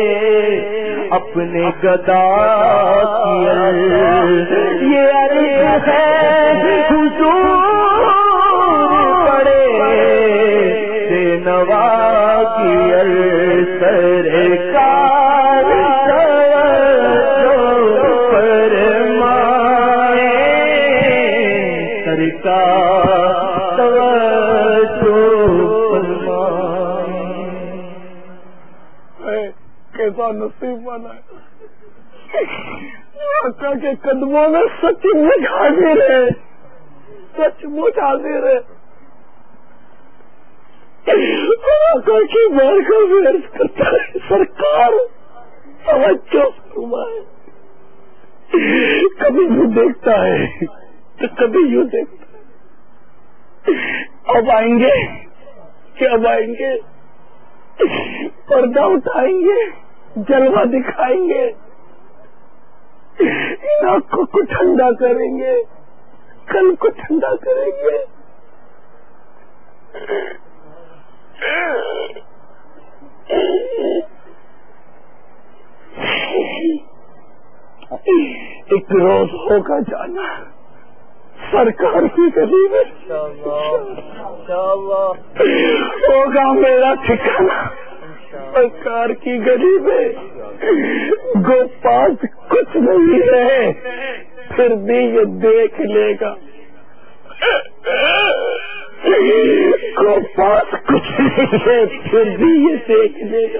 اپنے گدا کیا یہ عرض ہے حضور بڑے نوا کی سرکار فرمائے سرکار کیسا نصیب بنا ہے آقا کے قدموں میں سچ مچ حاضر ہے، سچ مچ حاضر ہے۔ آقا کی بارگاہ میں عرض کرتا ہے سرکار توجہ فرمائے، کبھی یوں دیکھتا ہے تو کبھی یوں دیکھتا ہے، اب آئیں گے کہ اب آئیں گے، پردہ اٹھائیں گے، جلوہ دکھائیں گے، ان آنکھوں کو ٹھنڈا کریں گے، کل کو ٹھنڈا کریں گے۔ ایک روز ہوگا جانا سرکار کی گلی میں، ہوگا میرا ٹھکانا سرکار کی گلی میں۔ گو پاس کچھ نہیں ہے پھر بھی یہ دیکھ لے گا، گو پاس کچھ نہیں ہے پھر بھی یہ دیکھ لے گا۔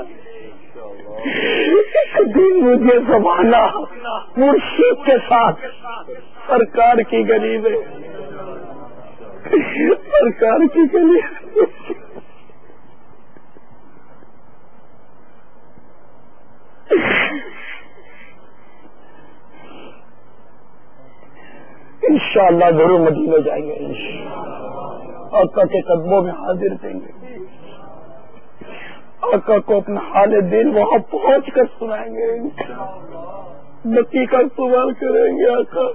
ایک دن مجھے زمانہ مرشد کے ساتھ سرکار کی گلی میں، سرکار کی گلی انشاءاللہ ضرور مدینہ جائیں گے، انشاءاللہ آقا کے قدموں میں حاضر دیں گے، آقا کو اپنا حال دل وہاں پہنچ کر سنائیں گے، نکی کا سوال کریں گے۔ آقا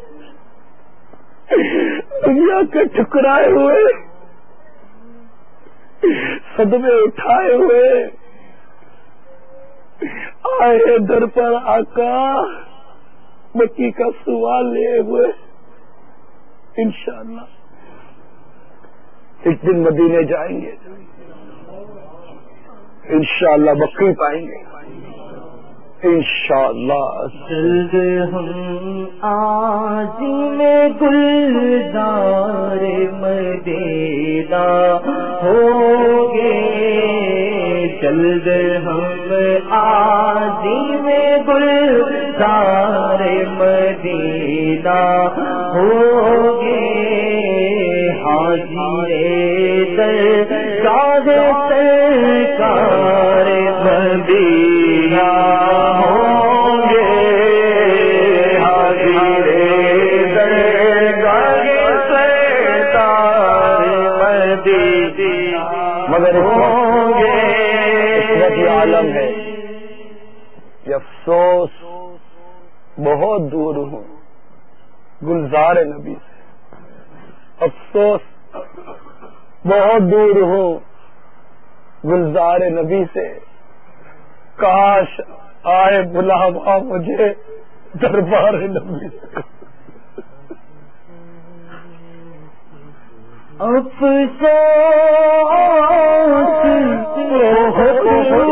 دنیا کے ٹھکرائے ہوئے، صدمے اٹھائے ہوئے آئے در پر آقا مکی کا سوال لیے ہوئے، انشاءاللہ ایک دن مدینے جائیں گے، انشاءاللہ بقی پائیں گے، انشاءاللہ۔ جلد ہم عازم گلزار مدینہ ہوگے، جلد ہم عازم گلزار مدینہ ہوگے، حاضر درگاہ سرکار مدینہ ہوں گے، حاضر درگاہ سرکار مدینہ مگر ہوں گے۔ یہ عالم ہے یہ افسوس بہت دور ہوں گلزار نبی سے، افسوس بہت دور ہوں گلزار نبی سے، کاش آئے بلاوا مجھے دربار نبی سے۔ افسوس بہت دور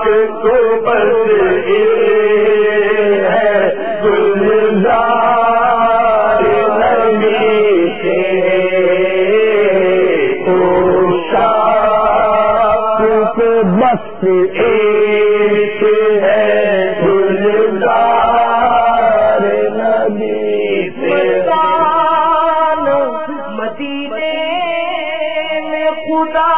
کو بس ہے گلزار نبی سے تو شاہ کو بس ایک ہے گلزار نبی سے مدینے میں خدا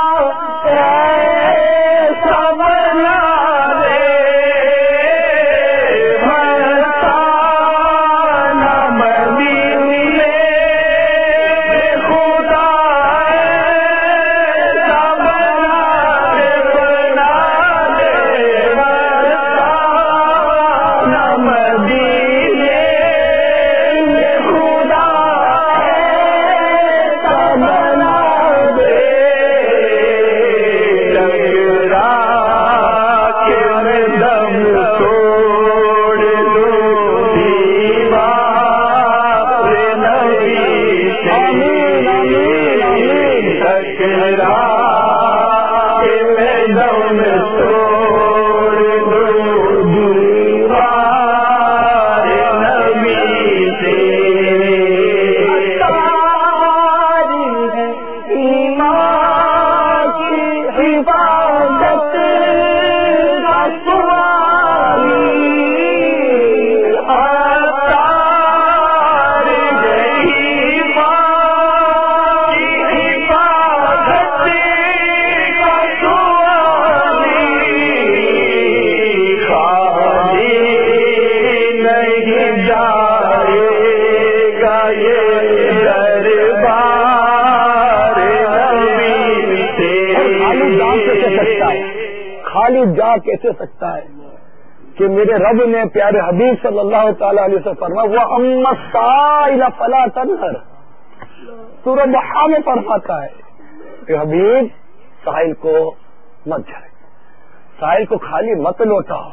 جا کیسے سکتا ہے کہ میرے رب نے پیارے حبیب صلی اللہ تعالی علیہ وسلم فرمایا وہ اما السائل فلا تنہر سورہ ضحیٰ میں فرماتا ہے کہ حبیب سائل کو مت جھڑے، سائل کو خالی مت لوٹاؤ۔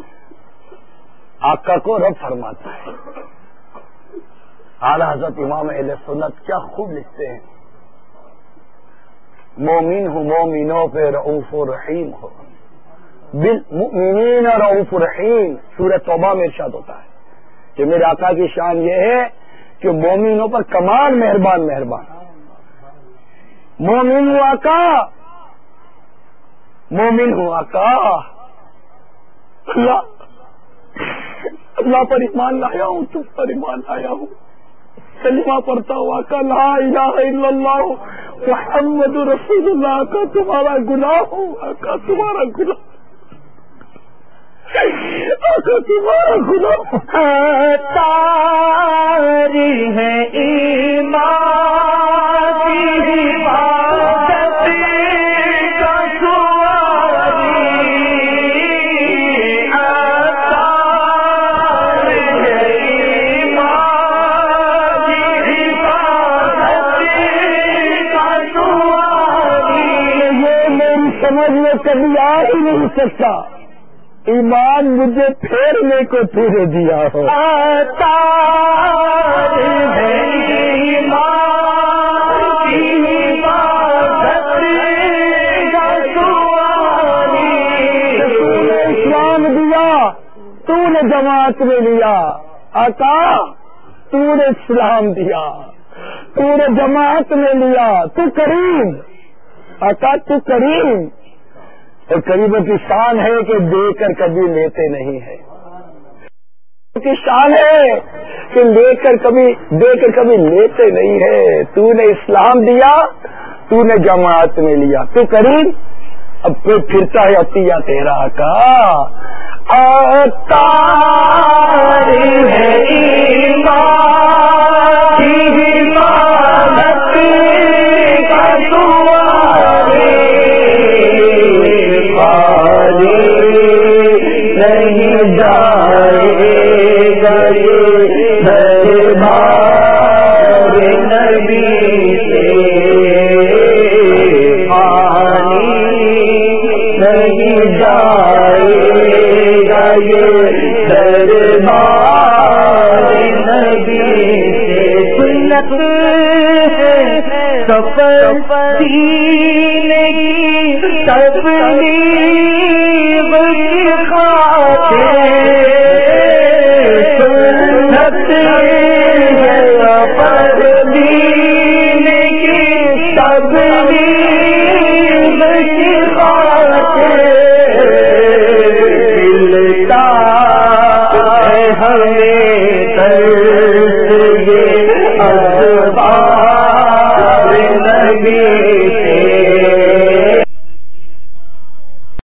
آقا کو رب فرماتا ہے۔ اعلی حضرت امام اہل سنت کیا خوب لکھتے ہیں، مومن ہوں مومنوں پہ رؤوف رحیم ہو، بالمؤمنین رؤوف رحیم، سورہ توبہ میں ارشاد ہوتا ہے کہ میرے آقا کی شان یہ ہے کہ مومنوں پر کمال مہربان مہربان۔ مومن ہوں آقا، مومن ہوں آقا، اللہ اللہ پر ایمان لایا ہوں، تم پر ایمان لایا ہوں، کلمہ پڑھتا ہوں آقا لا الہ الا اللہ محمد رسول اللہ، آقا تمہارا گناہ ہوں، آقا تمہارا گناہ، آقا تمہارا گناہ تاری ہے ایمان کی حفاظت کا سواری، تاری ہے ایمان کی حفاظت کا سواری۔ یہ میری سمجھ میں کبھی آ ہی نہیں سکتا، ایمان مجھے پھیرنے کو تیرے دیا ہو۔ اسلام دیا تو نے جماعت میں لیا، آقا تو نے اسلام دیا تو نے جماعت میں لیا، تو کریم آقا، تو کریم، اور قریبوں کی شان ہے کہ دے کر کبھی لیتے نہیں ہے، کی شان ہے کہ لے کر کبھی دے کر کبھی لیتے نہیں ہے۔ تو نے اسلام دیا، تو نے جماعت میں لیا، تو کریم، اب کوئی پھرتا ہے عطیہ تیرا کا تاری ہے ایمان کی حفاظت کا سواری، نہیں جائے گا دربار نبی سے، پانی نہیں جائے گا دربار نبی سے۔ سنت سفر سینے کی تبلیغ ہمیں درد یہ